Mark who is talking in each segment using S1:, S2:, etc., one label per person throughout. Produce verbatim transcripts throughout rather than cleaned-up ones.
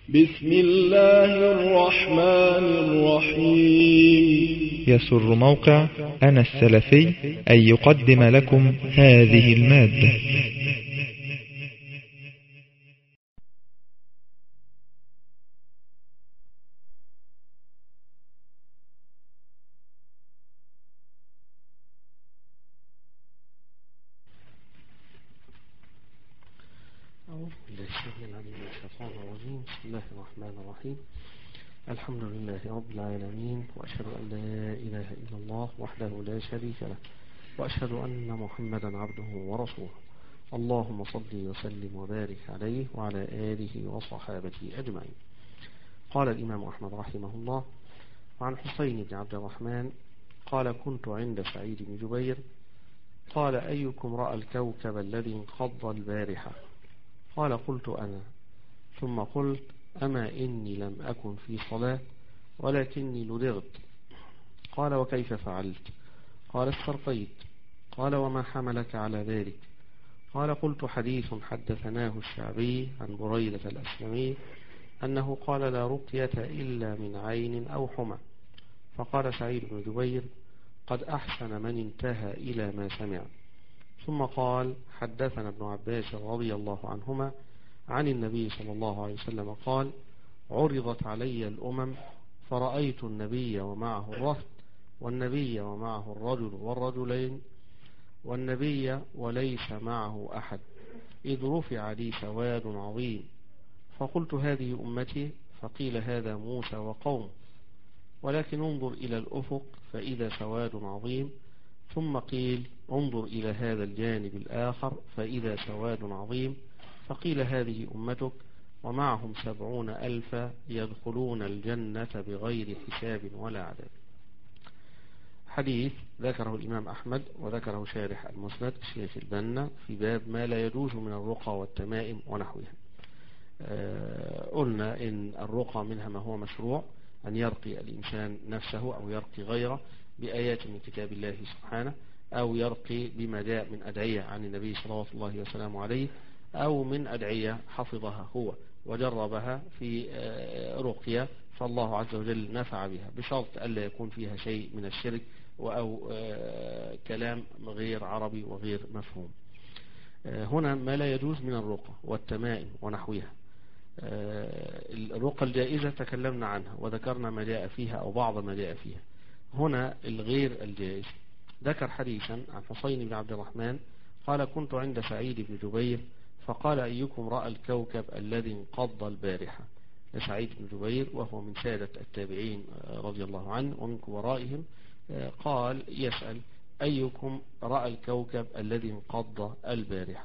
S1: بسم الله الرحمن الرحيم.
S2: يسر موقع أنا السلفي أن يقدم لكم هذه المادة.
S3: بسم الله الرحمن الرحيم. الحمد لله رب العالمين، وأشهد أن لا إله إلا الله وحده لا شريك له، وأشهد أن محمدا عبده ورسوله. اللهم صل وسلم وبارك عليه وعلى آله وصحابته أجمعين. قال الإمام أحمد رحمه الله: وعن حسين بن عبد الرحمن قال: كنت عند سعيد بن جبير قال: أيكم رأى الكوكب الذي انقض البارحة؟ قال: قلت أنا. ثم قلت: أما إني لم أكن في صلاة ولكني لدغت. قال: وكيف فعلت؟ قال: استرقيت. قال: وما حملك على ذلك؟ قال: قلت: حديث حدثناه الشعبي عن بريدة الأسلمي أنه قال: لا رقية إلا من عين أو حمى. فقال سعيد بن جبير: قد أحسن من انتهى إلى ما سمع. ثم قال: حدثنا ابن عباس رضي الله عنهما عن النبي صلى الله عليه وسلم قال: عرضت علي الأمم فرأيت النبي ومعه الرهط، والنبي ومعه الرجل والرجلين، والنبي وليس معه أحد، إذ رفع لي سواد عظيم. فقلت: هذه أمتي؟ فقيل: هذا موسى وقوم. ولكن انظر إلى الأفق فإذا سواد عظيم. ثم قيل: انظر إلى هذا الجانب الآخر فإذا سواد عظيم. فقيل: هذه أمتك ومعهم سبعون ألفا يدخلون الجنة بغير حساب ولا عذاب. حديث ذكره الإمام أحمد وذكره شارح المسند الشيخ البنا في باب ما لا يجوز من الرقى والتمائم ونحوها. أه قلنا إن الرقى منها ما هو مشروع، أن يرقي الإنسان نفسه أو يرقي غيره بآيات من كتاب الله سبحانه، أو يرقي بما جاء من أدعية عن النبي صلى الله عليه وسلم عليه، أو من أدعية حفظها هو وجربها في رقية فالله عز وجل نفع بها، بشرط ألا يكون فيها شيء من الشرك أو كلام غير عربي وغير مفهوم. هنا ما لا يجوز من الرقى والتمائم ونحوها. الرقى الجائزة تكلمنا عنها وذكرنا ما جاء فيها أو بعض ما جاء فيها. هنا الغير الجائز ذكر حديثا عن حسين بن عبد الرحمن قال: كنت عند سعيد بن جبير فقال: أيكم رأى الكوكب الذي انقض البارحة؟ سعيد بن جبير وهو من سادة التابعين رضي الله عنه ومن كبرائهم، قال يسأل: أيكم رأى الكوكب الذي انقض البارحة؟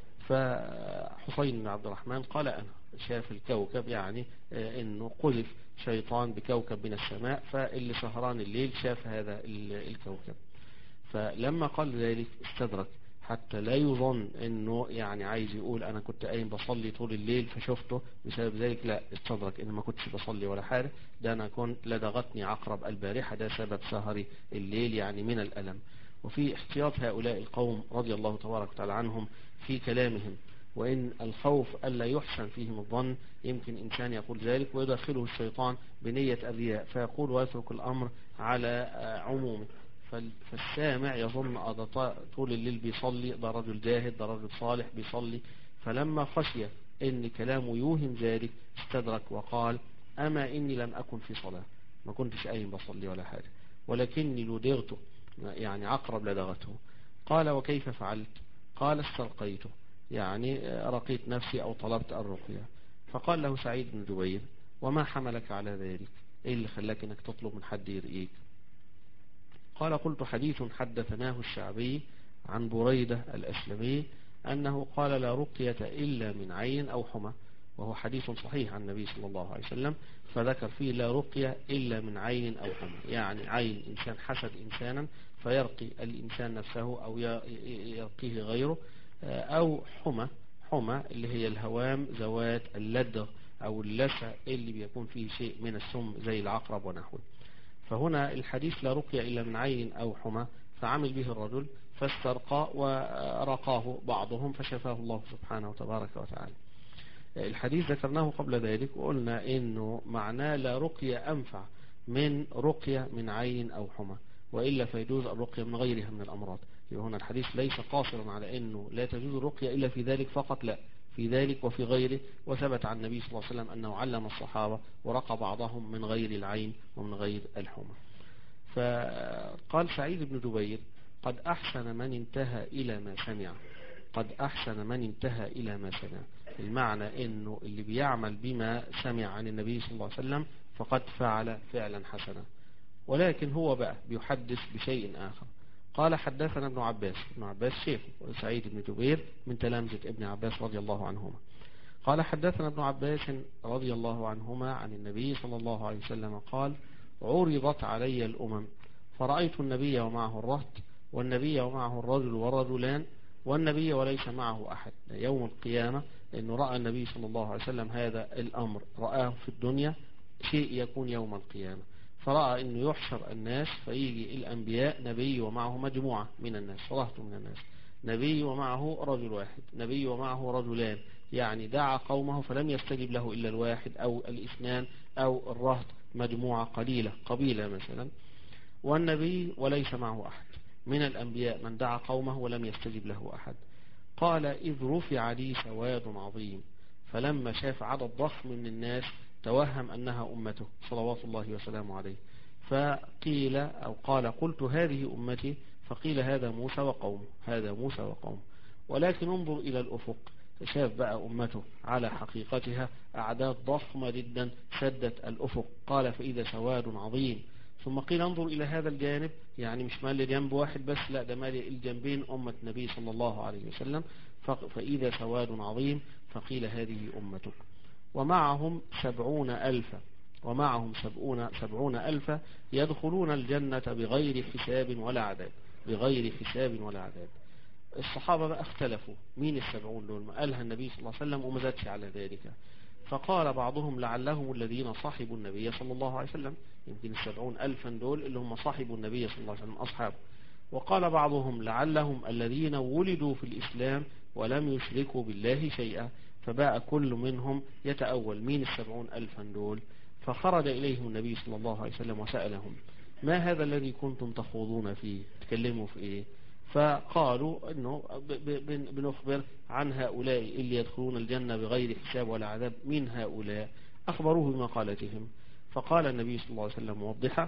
S3: فحسين بن عبد الرحمن قال: أنا. شاف الكوكب، يعني أنه قذف شيطان بكوكب من السماء، فاللي سهران الليل شاف هذا الكوكب. فلما قال ذلك استدرك حتى لا يظن انه يعني عايز يقول انا كنت قايم بصلي طول الليل فشفته بسبب ذلك. لا، استدرك ان ما كنتش بصلي ولا حاجه، ده انا كنت لدغتني عقرب البارحه، ده سبب سهري الليل يعني من الالم. وفي احتياط هؤلاء القوم رضي الله تبارك وتعالى عنهم في كلامهم، وان الخوف الا يحسن فيهم الظن، يمكن انسان يقول ذلك ويدخله الشيطان بنيه الرياء فيقول ويترك الامر على عمومه، فالسامع يظن هذا طول الليل بيصلي، ده رجل جاهد، ده رجل صالح بيصلي. فلما خشي ان كلامه يوهم ذلك استدرك وقال: أما إني لم أكن في صلاة، ما كنتش قايم بصلي ولا حاجة، ولكني لدغته، يعني عقرب لدغته. قال: وكيف فعلت؟ قال: استرقيته، يعني رقيت نفسي أو طلبت الرقية. فقال له سعيد بن جبير: وما حملك على ذلك؟ إيه اللي خلاك إنك تطلب من حد يرقيك؟ قال: قلت: حديث حدثناه الشعبي عن بريدة الأسلمي أنه قال: لا رقية إلا من عين أو حمى، وهو حديث صحيح عن النبي صلى الله عليه وسلم، فذكر فيه لا رقية إلا من عين أو حمى، يعني عين إنسان حسد إنسانا فيرقي الإنسان نفسه أو يرقيه غيره، أو حمى، حمى اللي هي الهوام ذوات اللدغ أو اللسع اللي بيكون فيه شيء من السم زي العقرب ونحوه. فهنا الحديث لا رقية إلا من عين أو حمى، فعمل به الرجل فاسترقى ورقاه بعضهم فشفاه الله سبحانه وتبارك وتعالى. الحديث ذكرناه قبل ذلك وقلنا إنه معناه لا رقية أنفع من رقية من عين أو حمى، وإلا فيجوز الرقية من غيرها من الأمراض. يبقى هنا الحديث ليس قاصرا على أنه لا تجوز الرقية إلا في ذلك فقط، لا، في ذلك وفي غيره. وثبت عن النبي صلى الله عليه وسلم أنه علم الصحابة ورقى بعضهم من غير العين ومن غير الحمى. فقال سعيد بن جبير: قد أحسن من انتهى إلى ما سمع. قد أحسن من انتهى إلى ما سمع، المعنى أنه اللي بيعمل بما سمع عن النبي صلى الله عليه وسلم فقد فعل فعلا حسنا. ولكن هو بقى بيحدث بشيء آخر. قال: حدثنا ابن عباس. ابن عباس شيخ سعيد بن جبير من تلامذة ابن عباس رضي الله عنهما. قال: حدثنا ابن عباس رضي الله عنهما عن النبي صلى الله عليه وسلم قال: عرضت علي الأمم فرأيت النبي ومعه الرهط، والنبي ومعه الرجل والرجلان، والنبي وليس معه أحد. يوم القيامة إنه رأى النبي صلى الله عليه وسلم هذا الأمر، رآه في الدنيا شيء يكون يوم القيامة. فرأى إنه يحشر الناس فيجي الأنبياء نبي ومعه مجموعة من الناس، رهط من الناس، نبي ومعه رجل واحد، نبي ومعه رجلان، يعني دعا قومه فلم يستجب له إلا الواحد أو الاثنان أو الرهط مجموعة قليلة قبيلة مثلا، والنبي وليس معه أحد. من الأنبياء من دعا قومه ولم يستجب له أحد. قال: إذ رفع لي سواد عظيم، فلما شاف عدد ضخم من الناس توهم أنها أمته صلوات الله وسلامه عليه، فقيل أو قال: قلت هذه أمتي، فقيل هذا موسى وقومه، هذا موسى وقومه. ولكن انظر إلى الأفق، شاف بقى أمته على حقيقتها أعداد ضخمة جدا سدت الأفق. قال: فإذا سواد عظيم. ثم قيل: انظر إلى هذا الجانب، يعني مش مال جنب واحد بس، لا، ده مال الجنبين أمة النبي صلى الله عليه وسلم. فإذا سواد عظيم، فقيل هذه أمتك. ومعهم سبعون ألفا، ومعهم سبعون, سبعون ألفا يدخلون الجنة بغير حساب ولا عذاب، بغير حساب ولا عذاب. الصحابة بقى اختلفوا مين السبعون دول، ما قالها النبي صلى الله عليه وسلم وما زادش على ذلك. فقال بعضهم: لعلهم الذين صاحبوا النبي صلى الله عليه وسلم، يمكن السبعون ألفا دول اللي هم صاحبوا النبي صلى الله عليه وسلم أصحابه. وقال بعضهم: لعلهم الذين ولدوا في الإسلام ولم يشركوا بالله شيئا. فبقى كل منهم يتأول مين السبعون ألفا دول. فخرج إليهم النبي صلى الله عليه وسلم وسألهم: ما هذا الذي كنتم تخوضون فيه، تكلموا في إيه؟ فقالوا إنه بنخبر عن هؤلاء اللي يدخلون الجنة بغير حساب ولا عذاب. من هؤلاء؟ أخبروه بمقالتهم. فقال النبي صلى الله عليه وسلم موضحا: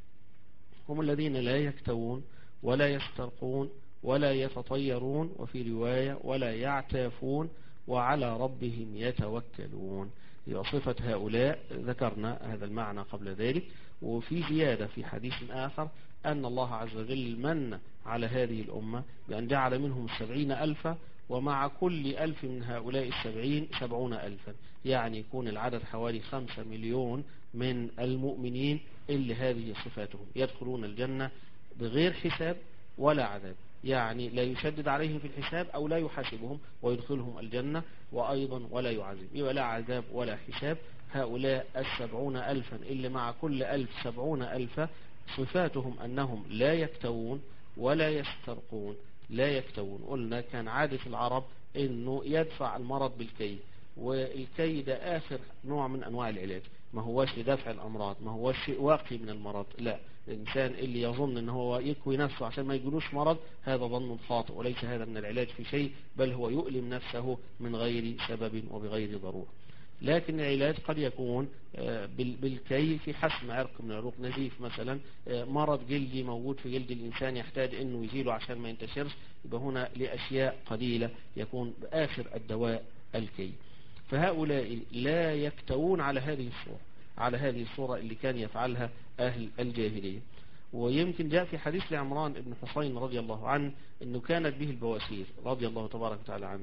S3: هم الذين لا يكتوون ولا يسترقون ولا يتطيرون، وفي رواية ولا يعتافون، وعلى ربهم يتوكلون. صفة هؤلاء ذكرنا هذا المعنى قبل ذلك. وفي زيادة في حديث آخر أن الله عز وجل من على هذه الأمة بأن جعل منهم السبعين ألفا، ومع كل ألف من هؤلاء السبعين سبعون ألفا، يعني يكون العدد حوالي خمسة مليون من المؤمنين اللي هذه صفاتهم يدخلون الجنة بغير حساب ولا عذاب، يعني لا يشدد عليهم في الحساب أو لا يحاسبهم ويدخلهم الجنة، وأيضا ولا يعذب، يبقى لا عذاب ولا حساب. هؤلاء السبعون ألفا اللي مع كل ألف سبعون ألفا صفاتهم أنهم لا يكتوون ولا يسترقون. لا يكتوون، قلنا كان عادة العرب أنه يدفع المرض بالكي، والكي ده آخر نوع من أنواع العلاج، ما هوش لدفع الأمراض، ما هوش شيء واقي من المرض، لا. الإنسان اللي يظن أنه هو يكوي نفسه عشان ما يجلوش مرض، هذا ظن خاطئ، وليس هذا من العلاج في شيء، بل هو يؤلم نفسه من غير سبب وبغير ضرورة. لكن العلاج قد يكون بالكي في حسم عرق من عروق نزيف مثلا، مرض جلدي موجود في جلد الإنسان يحتاج أنه يزيله عشان ما ينتشرش، يبقى هنا لأشياء قليلة يكون بآخر الدواء الكي. فهؤلاء لا يكتوون على هذه الصورة، على هذه الصورة اللي كان يفعلها أهل الجاهلية. ويمكن جاء في حديث لعمران بن حصين رضي الله عنه أنه كانت به البواسير رضي الله تبارك وتعالى عنه،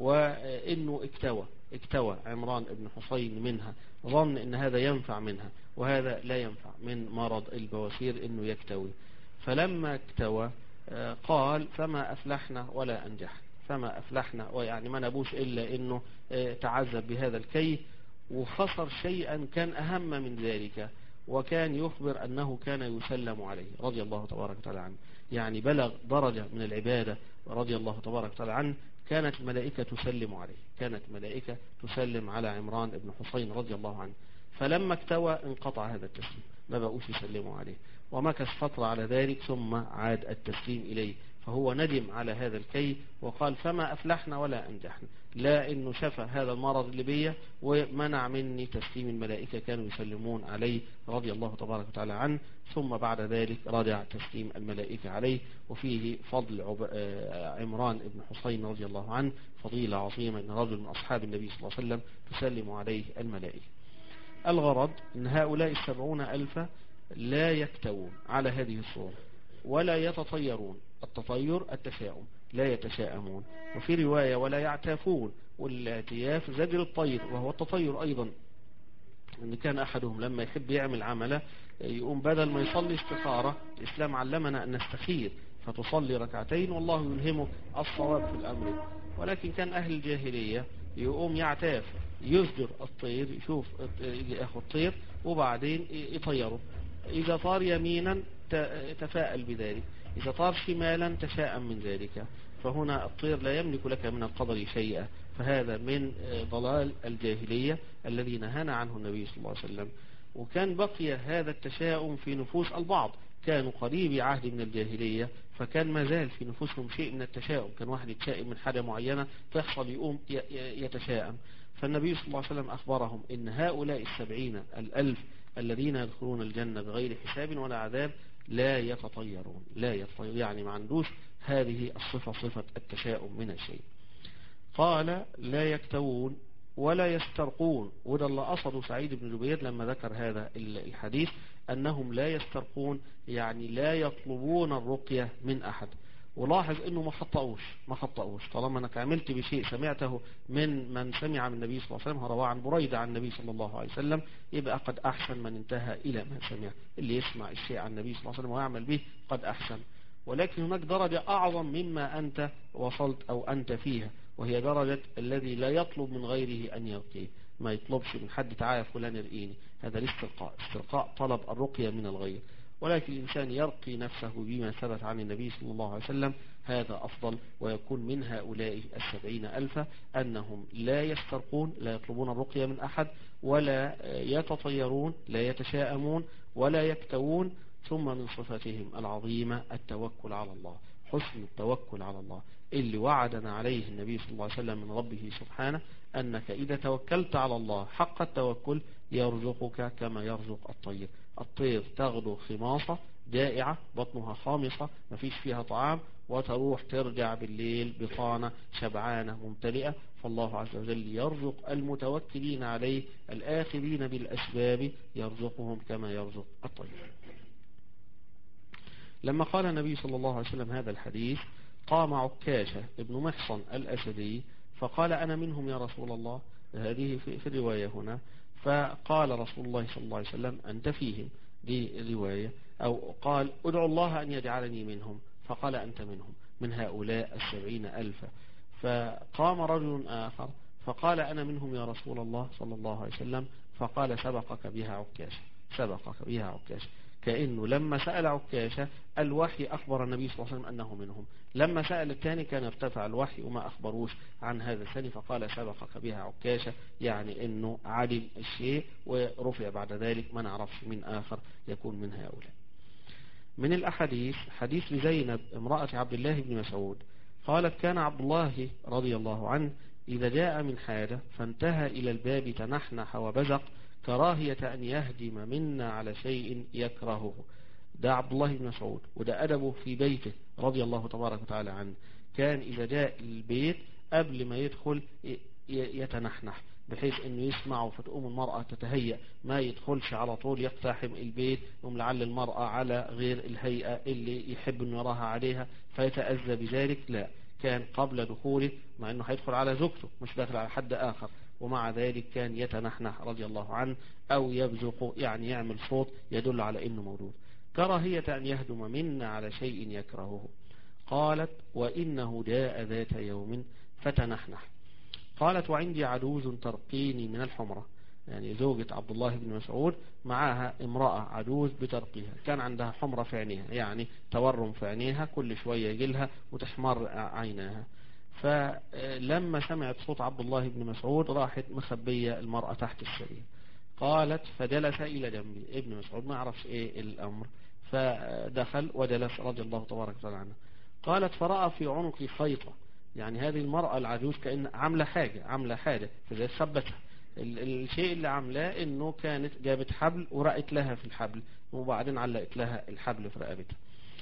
S3: وأنه اكتوى اكتوى عمران بن حصين منها، ظن أن هذا ينفع منها، وهذا لا ينفع من مرض البواسير أنه يكتوي. فلما اكتوى قال: فما أفلحنا ولا أنجح، فما أفلحنا، ويعني ما نبوش إلا أنه تعذب بهذا الكي، وخسر شيئا كان أهم من ذلك، وكان يخبر أنه كان يسلم عليه رضي الله تبارك وتعالى عنه، يعني بلغ درجة من العبادة رضي الله تبارك وتعالى عنه كانت الملائكة تسلم عليه، كانت ملائكة تسلم على عمران بن حسين رضي الله عنه. فلما اكتوى انقطع هذا التسليم، ما بقوش يسلموا عليه، ومكث فترة على ذلك ثم عاد التسليم إليه. فهو ندم على هذا الكي وقال فما أفلحنا ولا أنجحنا، لا إنه شفى هذا المرض اللي بيا ومنع مني تسليم الملائكة كانوا يسلمون عليه رضي الله تبارك وتعالى عنه. ثم بعد ذلك رجع تسليم الملائكة عليه. وفيه فضل عمران بن حسين رضي الله عنه فضيلة عظيمة، إن رجل من أصحاب النبي صلى الله عليه وسلم تسلم عليه الملائكة. الغرض أن هؤلاء السبعون ألف لا يكتوون على هذه الصورة ولا يتطيرون، التطير التشاؤم، لا يتشاءمون. وفي رواية ولا يعتافون، والاعتياف زجر الطير وهو التطير أيضا. إن كان أحدهم لما يحب يعمل عمله يقوم بدل ما يصلي استخارة، الإسلام علمنا أن نستخير فتصلي ركعتين والله يلهمك الصواب في الأمر. ولكن كان أهل الجاهلية يقوم يعتاف، يزجر الطير، يشوف ياخذ طير وبعدين يطيره، إذا طار يمينا تفاءل بذلك، إذا طار شمالا تشاءم من ذلك. فهنا الطير لا يملك لك من القدر شيئا، فهذا من ضلال الجاهلية الذي نهانا عنه النبي صلى الله عليه وسلم. وكان بقي هذا التشاؤم في نفوس البعض، كانوا قريبي عهد من الجاهلية فكان ما زال في نفوسهم شيء من التشاؤم، كان واحد يتشائم من حاجة معينة تحصل يقوم يتشاءم. فالنبي صلى الله عليه وسلم أخبرهم إن هؤلاء السبعين الألف الذين يدخلون الجنة بغير حساب ولا عذاب لا يتطيرون، لا يتطيرون يعني ما عندوش هذه الصفة، صفة التشاؤم من الشيء. قال لا يكتوون ولا يسترقون، وده اللي قصده سعيد بن جبير لما ذكر هذا الحديث، أنهم لا يسترقون يعني لا يطلبون الرقية من أحد. ولاحظ انه ما خطأوش ما خطأوش طالما انك عملت بشيء سمعته من من سمع من النبي صلى الله عليه وسلم، رواه عن بريدة عن النبي صلى الله عليه وسلم، يبقى قد احسن من انتهى الى ما سمع. اللي يسمع الشيء عن النبي صلى الله عليه وسلم ويعمل به قد احسن. ولكن هناك درجة اعظم مما انت وصلت او انت فيها، وهي درجة الذي لا يطلب من غيره ان يرقيه، ما يطلبش من حد تعالى فلان ارقيني، هذا الاسترقاء، استرقاء طلب الرقية من الغير. ولكن الإنسان يرقي نفسه بما ثبت عن النبي صلى الله عليه وسلم، هذا أفضل. ويكون من هؤلاء السبعين ألفا أنهم لا يسترقون، لا يطلبون الرقية من أحد، ولا يتطيرون، لا يتشاءمون، ولا يكتوون. ثم من صفاتهم العظيمة التوكل على الله، حسن التوكل على الله اللي وعدنا عليه النبي صلى الله عليه وسلم من ربه سبحانه، أنك إذا توكلت على الله حق التوكل يرزقك كما يرزق الطير. الطير تغدو خماصة جائعة بطنها خامصة ما فيش فيها طعام، وتروح ترجع بالليل بطانة شبعانة ممتلئة. فالله عز وجل يرزق المتوكلين عليه الآخذين بالأسباب، يرزقهم كما يرزق الطير. لما قال النبي صلى الله عليه وسلم هذا الحديث قام عكاشة ابن محصن الأسدي فقال أنا منهم يا رسول الله، هذه في الرواية هنا، فقال رسول الله صلى الله عليه وسلم أنت فيهم، دي رواية، أو قال ادعو الله أن يجعلني منهم، فقال أنت منهم، من هؤلاء السبعين ألفا. فقام رجل آخر فقال أنا منهم يا رسول الله صلى الله عليه وسلم، فقال سبقك بها عكاشة، سبقك بها عكاشة، كأنه لما سأل عكاشة الوحي أخبر النبي صلى الله عليه وسلم أنه منهم، لما سأل الثاني كان ارتفع الوحي وما أخبروش عن هذا الثاني، فقال سبقك بها عكاشة، يعني أنه علم الشيء ورفع بعد ذلك، ما نعرفش من آخر يكون من هؤلاء. من الأحاديث حديث لزينب امرأة عبد الله بن مسعود قالت كان عبد الله رضي الله عنه إذا جاء من حاجة فانتهى إلى الباب تنحنح وبزق كراهية أن يهدم منا على شيء يكرهه. ده عبد الله بن مسعود، وده أدبه في بيته رضي الله تبارك وتعالى عنه، كان إذا جاء البيت قبل ما يدخل يتنحنح بحيث أنه يسمعه، فتقوم المرأة تتهيأ، ما يدخلش على طول يقتحم البيت، يوم لعل المرأة على غير الهيئة اللي يحب أن يراها عليها فيتأذى بذلك، لا، كان قبل دخوله، مع أنه هيدخل على زوجته مش داخل على حد آخر، ومع ذلك كان يتنحنح رضي الله عنه أو يبزق، يعني يعمل صوت يدل على أنه موجود، كراهية أن يهدم منا على شيء يكرهه. قالت وإنه جاء ذات يوم فتنحنح. قالت وعندي عجوز ترقيني من الحمرة، يعني زوجة عبد الله بن مسعود معها امرأة عجوز بترقيها، كان عندها حمرة في عينيها، يعني تورم في عينيها كل شوية يجيلها وتحمر عيناها. فلما سمعت صوت عبد الله بن مسعود راحت مخبية المرأة تحت السرير. قالت فجلس إلى جنبي. ابن مسعود ما عرفش إيه الأمر، فدخل وجلس رضي الله تبارك وتعالى عنه. قالت فرأى في عنقي خيطة، يعني هذه المرأة العجوز كأن عاملة حاجة عاملة حاجة فزي ثبتها. الشيء اللي عاملاه انه كانت جابت حبل ورقت لها في الحبل وبعدين علقت لها الحبل في رقبتها.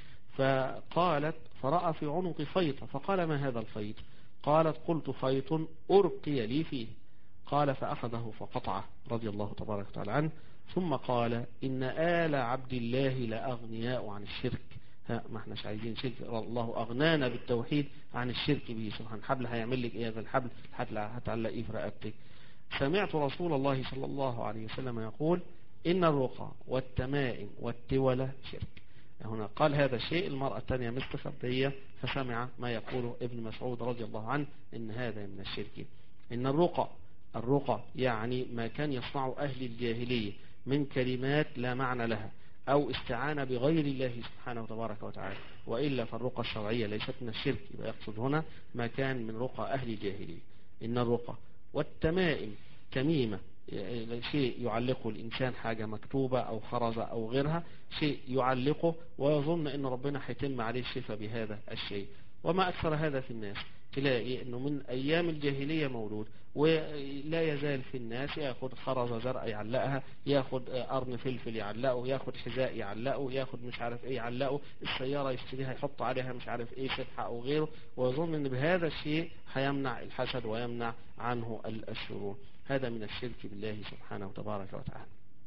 S3: فقالت فرأى في عنقي خيطة، فقال ما هذا الخيط؟ قالت قلت خيط أرقي لي فيه. قال فأخذه فقطعه رضي الله تبارك وتعالى عنه، ثم قال إن آل عبد الله لأغنياء عن الشرك. ها ما احناش عايزين شرك، الله أغنانا بالتوحيد عن الشرك به سبحانه. حبل هيعمل لك ايه هذا الحبل؟ هتعلقيه في رقبتك. سمعت رسول الله صلى الله عليه وسلم يقول إن الرقى والتمائم والتولى شرك. هنا قال هذا الشيء، المرأة الثانية مستخبية فسمع ما يقوله ابن مسعود رضي الله عنه إن هذا من الشرك. إن الرقى الرقى يعني ما كان يصنع أهل الجاهلية من كلمات لا معنى لها أو استعانة بغير الله سبحانه وتبارك وتعالى، وإلا فالرقى الشرعية ليست من الشرك. يبقى يقصد هنا ما كان من رقى أهل الجاهلية. إن الرقى والتمائم، تميمة شيء يعلقه الإنسان، حاجة مكتوبة أو خرزة أو غيرها، شيء يعلقه ويظن أن ربنا هيتم عليه الشفاء بهذا الشيء. وما أكثر هذا في الناس، تلاقي أنه من أيام الجاهلية مولود ولا يزال في الناس يأخذ خرزة زرع يعلقها، يأخذ قرن فلفل يعلقه، يأخذ حذاء يعلقه، يأخذ مش عارف ايه يعلقه، السيارة يشتريها يحط عليها مش عارف ايه سبحة أو غيره، ويظن أن بهذا الشيء هيمنع الحسد ويمنع عنه الشرور. هذا من الشرك بالله سبحانه وتبارك وتعالى.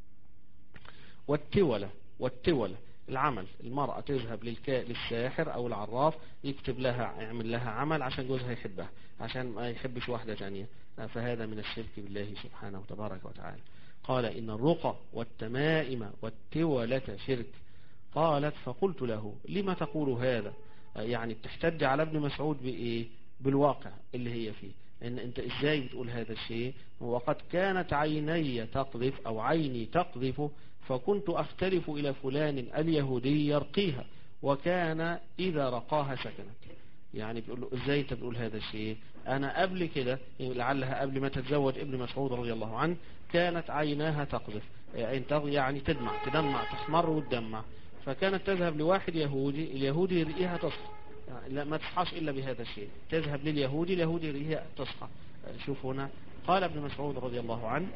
S3: والتولى والتولى العمل، المرأة تذهب للساحر أو العراف يكتب لها يعمل لها عمل عشان جوزها يحبها، عشان ما يحبش واحدة ثانية، فهذا من الشرك بالله سبحانه وتبارك وتعالى. قال إن الرقى والتمائم والتولة شرك. قالت فقلت له لما تقول هذا؟ يعني بتحتج على ابن مسعود بإيه؟ بالواقع اللي هي فيه، ان انت ازاي بتقول هذا الشيء؟ وقد كانت عيني تقذف او عيني تقذف فكنت اختلف الى فلان اليهودي يرقيها وكان اذا رقاها سكنت. يعني بيقول له ازاي انت بتقول هذا الشيء؟ انا قبل كده لعلها قبل ما تتزوج ابن مسعود رضي الله عنه كانت عيناها تقذف، يعني تدمع تدمع تحمر وتدمع، فكانت تذهب لواحد يهودي، اليهودي يرقيها تصحى، يعني لا ما تصحاش إلا بهذا الشيء، تذهب لليهودي، اليهودي يرقيها تصحى. شوف هنا قال ابن مسعود رضي الله عنه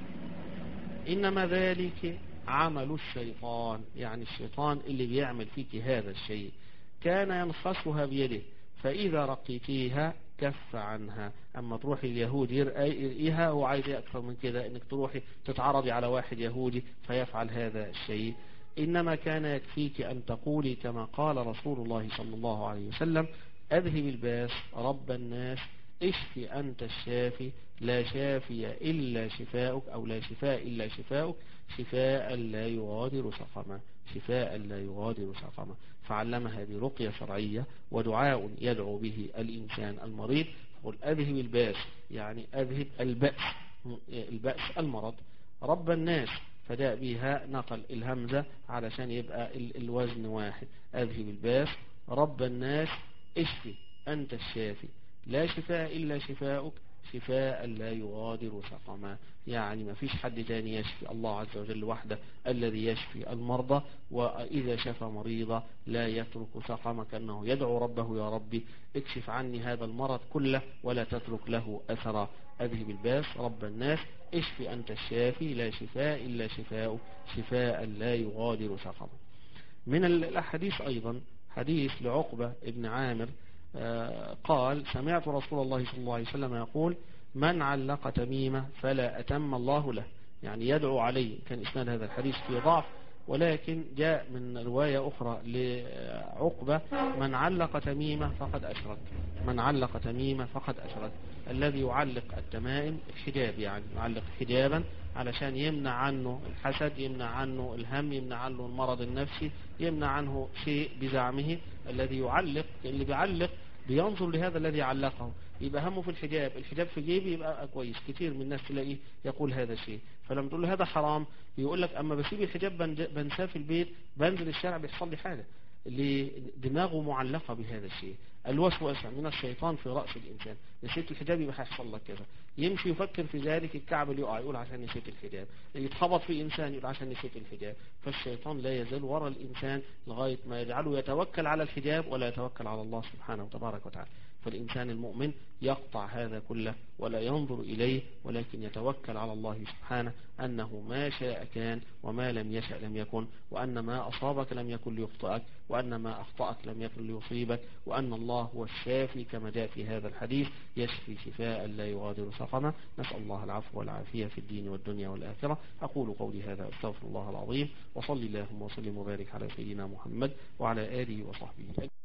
S3: إنما ذلك عمل الشيطان، يعني الشيطان اللي بيعمل فيك هذا الشيء، كان ينخسها بيده فإذا رقيتيها كف عنها. أما تروحي اليهودي يرقيها، هو عايز أكثر من كده، إنك تروحي تتعرضي على واحد يهودي فيفعل هذا الشيء. إنما كان يكفيك أن تقولي كما قال رسول الله صلى الله عليه وسلم أذهب الباس رب الناس اشفي أنت الشافي لا شافي إلا شفاؤك، أو لا شفاء إلا شفاؤك، شفاء لا يغادر سقما، شفاء لا يغادر سقما. فعلمها برقية شرعية ودعاء يدعو به الإنسان المريض. قل أذهب الباس يعني أذهب البأس، البأس المرض، رب الناس فداء بها نقل الهمزة علشان يبقى الوزن واحد، أذهب الباس رب الناس اشفي أنت الشافي لا شفاء إلا شفاؤك، شفاء لا يغادر سقما. يعني ما فيش حد تاني يشفي، الله عز وجل وحده الذي يشفي المرضى، وإذا شفى مريضا لا يترك سقما، كأنه يدعو ربه يا ربي اكشف عني هذا المرض كله ولا تترك له أثرا. أذهب الباس رب الناس اشفي أنت الشافي لا شفاء إلا شفاؤك، شفاء لا يغادر سقما. من الأحاديث أيضا حديث لعقبة ابن عامر قال سمعت رسول الله صلى الله عليه وسلم يقول من علق تميمة فلا أتم الله له، يعني يدعو عليه. كان إسناد هذا الحديث فيه ضعف، ولكن جاء من رواية أخرى لعقبة من علق تميمة فقد أشرك، من علق تميمة فقد أشرك. الذي يعلق التمائم حجاب، يعني يعلق حجابا علشان يمنع عنه الحسد، يمنع عنه الهم، يمنع عنه المرض النفسي، يمنع عنه شيء بزعمه. الذي يعلق اللي بيعلق بينظر لهذا الذي علقه، يبقى همه في الحجاب، الحجاب في جيبي يبقى كويس. كتير من الناس تلاقيه يقول هذا الشيء، فلما تقول له هذا حرام يقول لك اما بسيب الحجاب بنساه في البيت، بنزل الشارع بيحصل لي حاجة. دماغه معلقة بهذا الشيء. الوسوسة من الشيطان في رأس الإنسان، نسيت الحجاب يبقى هيحصل لك كذا، يمشي يفكر في ذلك، الكعب اللي يقع يقول عشان نسيت الحجاب، يتخبط في إنسان يقول عشان نسيت الحجاب. فالشيطان لا يزال وراء الإنسان لغاية ما يجعله يتوكل على الحجاب ولا يتوكل على الله سبحانه وتبارك وتعالى. فالإنسان المؤمن يقطع هذا كله ولا ينظر إليه، ولكن يتوكل على الله سبحانه أنه ما شاء كان وما لم يشأ لم يكن، وأن ما أصابك لم يكن ليخطئك، وأن ما أخطأك لم يكن ليصيبك، وأن الله هو الشافي كما جاء في هذا الحديث، يشفي شفاء لا يغادر سقما. نسأل الله العفو والعافية في الدين والدنيا والآخرة. أقول قولي هذا أستغفر الله العظيم، وصلي اللهم وسلم وبارك على سيدنا محمد وعلى آله وصحبه.